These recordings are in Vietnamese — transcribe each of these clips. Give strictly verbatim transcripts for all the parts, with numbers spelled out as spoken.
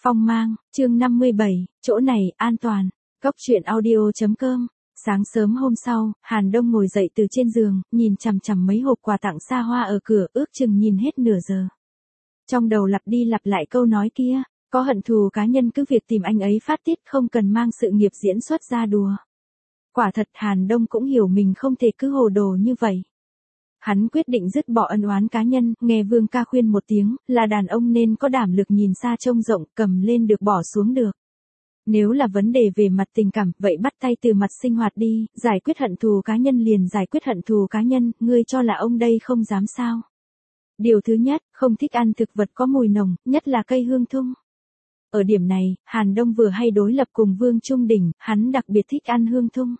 Phong mang, chương năm mươi bảy, chỗ này, an toàn. Góc truyện audio chấm com. Sáng sớm hôm sau, Hàn Đông ngồi dậy từ trên giường, nhìn chằm chằm mấy hộp quà tặng xa hoa ở cửa, ước chừng nhìn hết nửa giờ. Trong đầu lặp đi lặp lại câu nói kia, có hận thù cá nhân cứ việc tìm anh ấy phát tiết, không cần mang sự nghiệp diễn xuất ra đùa. Quả thật Hàn Đông cũng hiểu mình không thể cứ hồ đồ như vậy. Hắn quyết định dứt bỏ ân oán cá nhân, nghe Vương ca khuyên một tiếng, là đàn ông nên có đảm lực nhìn xa trông rộng, cầm lên được bỏ xuống được. Nếu là vấn đề về mặt tình cảm, vậy bắt tay từ mặt sinh hoạt đi, giải quyết hận thù cá nhân liền giải quyết hận thù cá nhân, ngươi cho là ông đây không dám sao. Điều thứ nhất, không thích ăn thực vật có mùi nồng, nhất là cây hương thung. Ở điểm này, Hàn Đông vừa hay đối lập cùng Vương Trung Đình, hắn đặc biệt thích ăn hương thung.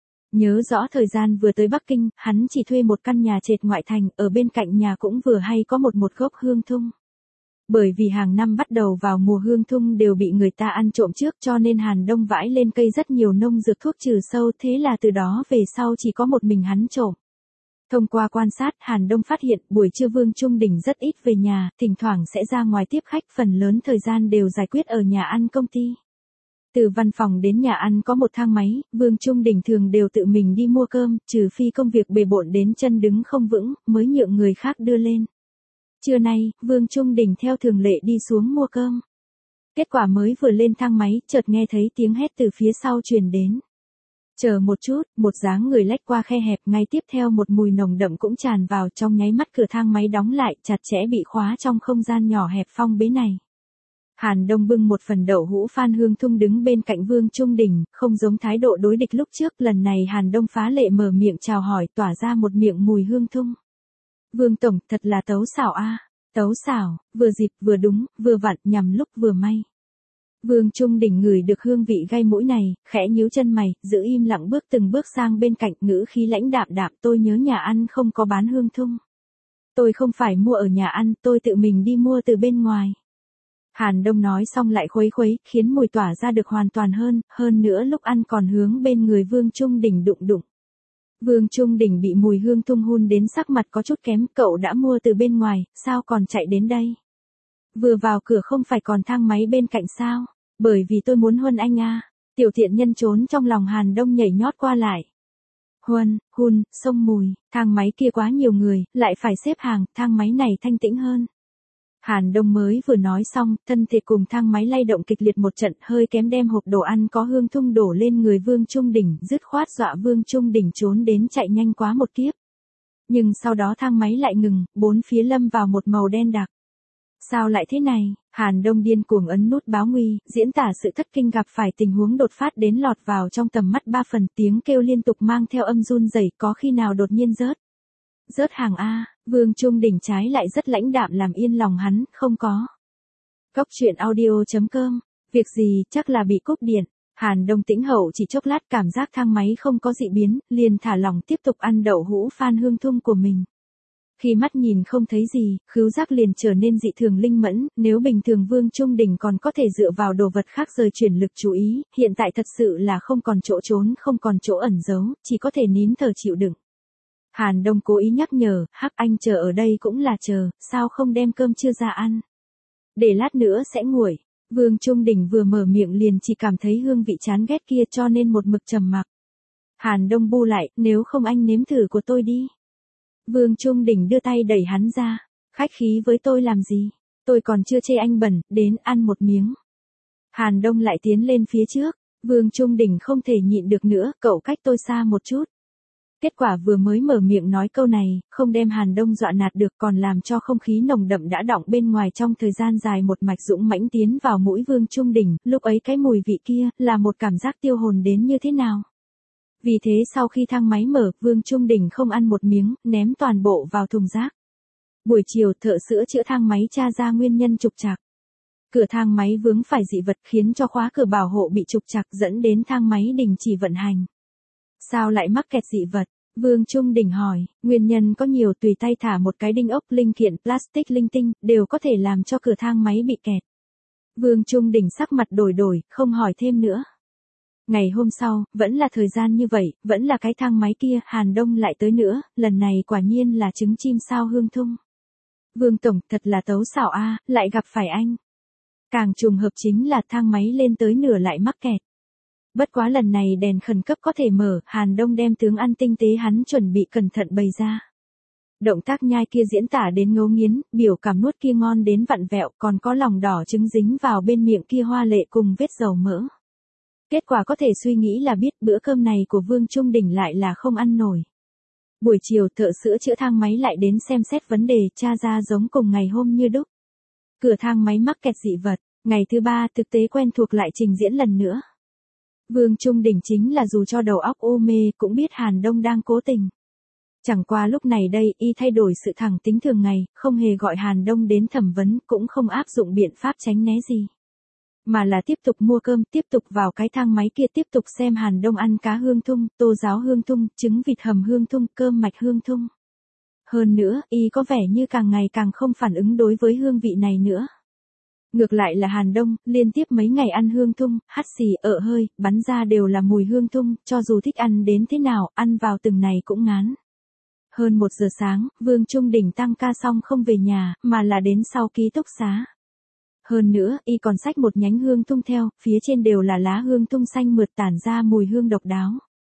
Nhớ rõ thời gian vừa tới Bắc Kinh, hắn chỉ thuê một căn nhà trệt ngoại thành, ở bên cạnh nhà cũng vừa hay có một một gốc hương thung. Bởi vì hàng năm bắt đầu vào mùa hương thung đều bị người ta ăn trộm trước, cho nên Hàn Đông vãi lên cây rất nhiều nông dược thuốc trừ sâu, thế là từ đó về sau chỉ có một mình hắn trộm. Thông qua quan sát, Hàn Đông phát hiện buổi trưa Vương Trung Đình rất ít về nhà, thỉnh thoảng sẽ ra ngoài tiếp khách, phần lớn thời gian đều giải quyết ở nhà ăn công ty. Từ văn phòng đến nhà ăn có một thang máy, Vương Trung Đình thường đều tự mình đi mua cơm, trừ phi công việc bề bộn đến chân đứng không vững, mới nhượng người khác đưa lên. Trưa nay, Vương Trung Đình theo thường lệ đi xuống mua cơm. Kết quả mới vừa lên thang máy, chợt nghe thấy tiếng hét từ phía sau truyền đến. Chờ một chút, một dáng người lách qua khe hẹp, ngay tiếp theo một mùi nồng đậm cũng tràn vào, trong nháy mắt cửa thang máy đóng lại, chặt chẽ bị khóa trong không gian nhỏ hẹp phong bế này. Hàn Đông bưng một phần đậu hũ phan hương thung đứng bên cạnh Vương Trung Đình, không giống thái độ đối địch lúc trước, lần này Hàn Đông phá lệ mở miệng chào hỏi, tỏa ra một miệng mùi hương thung. Vương Tổng, thật là tấu xảo a, tấu xảo, vừa dịp vừa đúng, vừa vặn, nhằm lúc vừa may. Vương Trung Đình ngửi được hương vị gai mũi này, khẽ nhíu chân mày, giữ im lặng bước từng bước sang bên cạnh, ngữ khí lãnh đạm đạm, tôi nhớ nhà ăn không có bán hương thung. Tôi không phải mua ở nhà ăn, tôi tự mình đi mua từ bên ngoài. Hàn Đông nói xong lại khuấy khuấy, khiến mùi tỏa ra được hoàn toàn hơn, hơn nữa lúc ăn còn hướng bên người Vương Trung Đình đụng đụng. Vương Trung Đình bị mùi hương thung hun đến sắc mặt có chút kém, cậu đã mua từ bên ngoài, sao còn chạy đến đây? Vừa vào cửa không phải còn thang máy bên cạnh sao? Bởi vì tôi muốn huân anh a. Tiểu thiện nhân trốn trong lòng Hàn Đông nhảy nhót qua lại. Huân, hun, xông mùi, thang máy kia quá nhiều người, lại phải xếp hàng, thang máy này thanh tĩnh hơn. Hàn Đông mới vừa nói xong, thân thể cùng thang máy lay động kịch liệt một trận, hơi kém đem hộp đồ ăn có hương thung đổ lên người Vương Trung Đình, dứt khoát dọa Vương Trung Đình trốn đến chạy nhanh quá một kiếp. Nhưng sau đó thang máy lại ngừng, bốn phía lâm vào một màu đen đặc. Sao lại thế này? Hàn Đông điên cuồng ấn nút báo nguy, diễn tả sự thất kinh gặp phải tình huống đột phát đến lọt vào trong tầm mắt ba phần, tiếng kêu liên tục mang theo âm run rẩy, có khi nào đột nhiên rớt. Rớt hàng A, Vương Trung Đình trái lại rất lãnh đạm làm yên lòng hắn, không có. Góc truyện audio chấm com, việc gì, chắc là bị cúp điện. Hàn Đông tĩnh hậu chỉ chốc lát cảm giác thang máy không có dị biến, liền thả lỏng tiếp tục ăn đậu hũ phan hương thung của mình. Khi mắt nhìn không thấy gì, khứu giác liền trở nên dị thường linh mẫn, nếu bình thường Vương Trung Đình còn có thể dựa vào đồ vật khác rời chuyển lực chú ý, hiện tại thật sự là không còn chỗ trốn, không còn chỗ ẩn giấu, chỉ có thể nín thở chịu đựng. Hàn Đông cố ý nhắc nhở, hắc anh chờ ở đây cũng là chờ, sao không đem cơm trưa ra ăn. Để lát nữa sẽ nguội. Vương Trung Đình vừa mở miệng liền chỉ cảm thấy hương vị chán ghét kia cho nên một mực trầm mặc. Hàn Đông bu lại, nếu không anh nếm thử của tôi đi. Vương Trung Đình đưa tay đẩy hắn ra, khách khí với tôi làm gì, tôi còn chưa chê anh bẩn, đến ăn một miếng. Hàn Đông lại tiến lên phía trước, Vương Trung Đình không thể nhịn được nữa, cậu cách tôi xa một chút. Kết quả vừa mới mở miệng nói câu này, không đem Hàn Đông dọa nạt được còn làm cho không khí nồng đậm đã đọng bên ngoài trong thời gian dài một mạch dũng mãnh tiến vào mũi Vương Trung Đình, lúc ấy cái mùi vị kia, là một cảm giác tiêu hồn đến như thế nào. Vì thế sau khi thang máy mở, Vương Trung Đình không ăn một miếng, ném toàn bộ vào thùng rác. Buổi chiều thợ sữa chữa thang máy tra ra nguyên nhân trục trặc. Cửa thang máy vướng phải dị vật khiến cho khóa cửa bảo hộ bị trục trặc dẫn đến thang máy đình chỉ vận hành. Sao lại mắc kẹt dị vật? Vương Trung Đình hỏi, nguyên nhân có nhiều, tùy tay thả một cái đinh ốc, linh kiện plastic linh tinh, đều có thể làm cho cửa thang máy bị kẹt. Vương Trung Đình sắc mặt đổi đổi, không hỏi thêm nữa. Ngày hôm sau, vẫn là thời gian như vậy, vẫn là cái thang máy kia, Hàn Đông lại tới nữa, lần này quả nhiên là trứng chim sao hương thung. Vương Tổng, thật là tấu xảo a, lại gặp phải anh. Càng trùng hợp chính là thang máy lên tới nửa lại mắc kẹt. Bất quá lần này đèn khẩn cấp có thể mở, Hàn Đông đem tướng ăn tinh tế hắn chuẩn bị cẩn thận bày ra. Động tác nhai kia diễn tả đến ngấu nghiến, biểu cảm nuốt kia ngon đến vặn vẹo, còn có lòng đỏ trứng dính vào bên miệng kia hoa lệ cùng vết dầu mỡ. Kết quả có thể suy nghĩ là biết bữa cơm này của Vương Trung Đình lại là không ăn nổi. Buổi chiều thợ sữa chữa thang máy lại đến xem xét vấn đề, tra ra giống cùng ngày hôm như đúc. Cửa thang máy mắc kẹt dị vật, ngày thứ ba thực tế quen thuộc lại trình diễn lần nữa. Vương Trung Đình chính là dù cho đầu óc u mê cũng biết Hàn Đông đang cố tình. Chẳng qua lúc này đây y thay đổi sự thẳng tính thường ngày, không hề gọi Hàn Đông đến thẩm vấn, cũng không áp dụng biện pháp tránh né gì. Mà là tiếp tục mua cơm, tiếp tục vào cái thang máy kia tiếp tục xem Hàn Đông ăn cá hương thung, tô giáo hương thung, trứng vịt hầm hương thung, cơm mạch hương thung. Hơn nữa, y có vẻ như càng ngày càng không phản ứng đối với hương vị này nữa. Ngược lại là Hàn Đông, liên tiếp mấy ngày ăn hương thung, hắt xì, ợ hơi, bắn ra đều là mùi hương thung, cho dù thích ăn đến thế nào, ăn vào từng này cũng ngán. Hơn một giờ sáng, Vương Trung Đình tăng ca xong không về nhà, mà là đến sau ký túc xá. Hơn nữa, y còn xách một nhánh hương thung theo, phía trên đều là lá hương thung xanh mượt tản ra mùi hương độc đáo.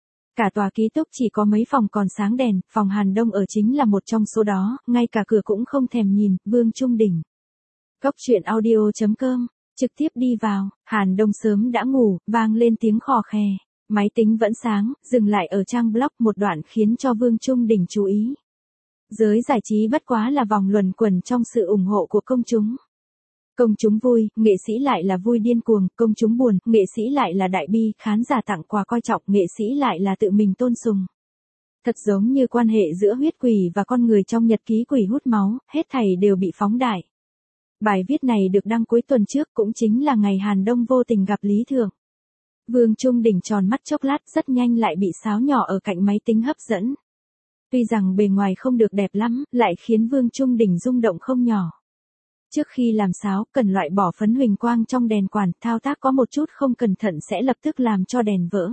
Cả tòa ký túc chỉ có mấy phòng còn sáng đèn, phòng Hàn Đông ở chính là một trong số đó, ngay cả cửa cũng không thèm nhìn, Vương Trung Đình. Cốc truyện audio chấm com, trực tiếp đi vào, Hàn Đông sớm đã ngủ, vang lên tiếng khò khè. Máy tính vẫn sáng, dừng lại ở trang blog một đoạn khiến cho Vương Trung Đình chú ý. Giới giải trí bất quá là vòng luẩn quẩn trong sự ủng hộ của công chúng. Công chúng vui, nghệ sĩ lại là vui điên cuồng, công chúng buồn, nghệ sĩ lại là đại bi, khán giả tặng quà coi trọng, nghệ sĩ lại là tự mình tôn sùng. Thật giống như quan hệ giữa huyết quỷ và con người trong nhật ký quỷ hút máu, hết thảy đều bị phóng đại. Bài viết này được đăng cuối tuần trước, cũng chính là ngày Hàn Đông vô tình gặp Lý Thượng. Vương Trung Đình tròn mắt chốc lát, rất nhanh lại bị sáo nhỏ ở cạnh máy tính hấp dẫn. Tuy rằng bề ngoài không được đẹp lắm, lại khiến Vương Trung Đình rung động không nhỏ. Trước khi làm sáo, cần loại bỏ phấn huỳnh quang trong đèn quản, thao tác có một chút không cẩn thận sẽ lập tức làm cho đèn vỡ.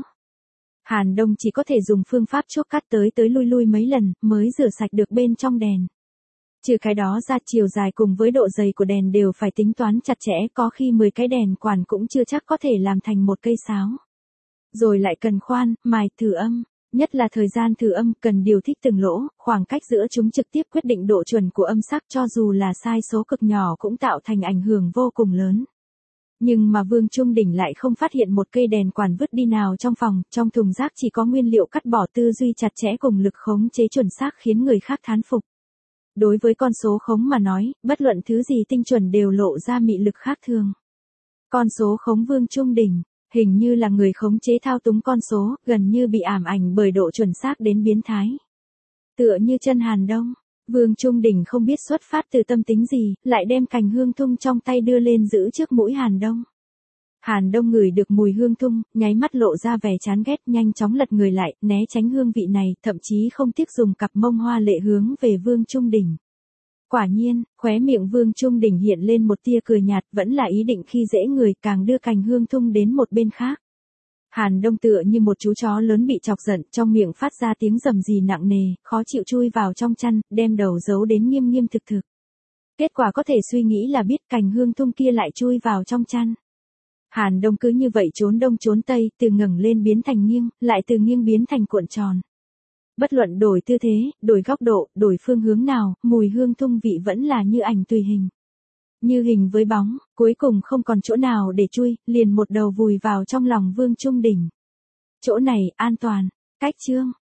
Hàn Đông chỉ có thể dùng phương pháp chốt cắt tới tới lui lui mấy lần, mới rửa sạch được bên trong đèn. Trừ cái đó ra, chiều dài cùng với độ dày của đèn đều phải tính toán chặt chẽ, có khi mười cái đèn quản cũng chưa chắc có thể làm thành một cây sáo. Rồi lại cần khoan, mài, thử âm, nhất là thời gian thử âm cần điều thích từng lỗ, khoảng cách giữa chúng trực tiếp quyết định độ chuẩn của âm sắc, cho dù là sai số cực nhỏ cũng tạo thành ảnh hưởng vô cùng lớn. Nhưng mà Vương Trung Đình lại không phát hiện một cây đèn quản vứt đi nào trong phòng, trong thùng rác chỉ có nguyên liệu cắt bỏ tư duy chặt chẽ cùng lực khống chế chuẩn xác khiến người khác thán phục. Đối với con số khống mà nói, bất luận thứ gì tinh chuẩn đều lộ ra mị lực khác thường. Con số khống Vương Trung Đình, hình như là người khống chế thao túng con số, gần như bị ảm ảnh bởi độ chuẩn xác đến biến thái. Tựa như chân Hàn Đông, Vương Trung Đình không biết xuất phát từ tâm tính gì, lại đem cành hương thung trong tay đưa lên giữ trước mũi Hàn Đông. Hàn Đông ngửi được mùi hương thung, nháy mắt lộ ra vẻ chán ghét, nhanh chóng lật người lại, né tránh hương vị này, thậm chí không tiếc dùng cặp mông hoa lệ hướng về Vương Trung Đình. Quả nhiên, khóe miệng Vương Trung Đình hiện lên một tia cười nhạt, vẫn là ý định khi dễ người, càng đưa cành hương thung đến một bên khác. Hàn Đông tựa như một chú chó lớn bị chọc giận, trong miệng phát ra tiếng rầm rì nặng nề, khó chịu chui vào trong chăn, đem đầu giấu đến nghiêm nghiêm thực thực. Kết quả có thể suy nghĩ là biết cành hương thung kia lại chui vào trong chăn. Hàn Đông cứ như vậy trốn đông trốn tây, từ ngẩng lên biến thành nghiêng, lại từ nghiêng biến thành cuộn tròn. Bất luận đổi tư thế, đổi góc độ, đổi phương hướng nào, mùi hương thung vị vẫn là như ảnh tùy hình. Như hình với bóng, cuối cùng không còn chỗ nào để chui, liền một đầu vùi vào trong lòng Vương Trung Đình. Chỗ này, an toàn. Cách chương.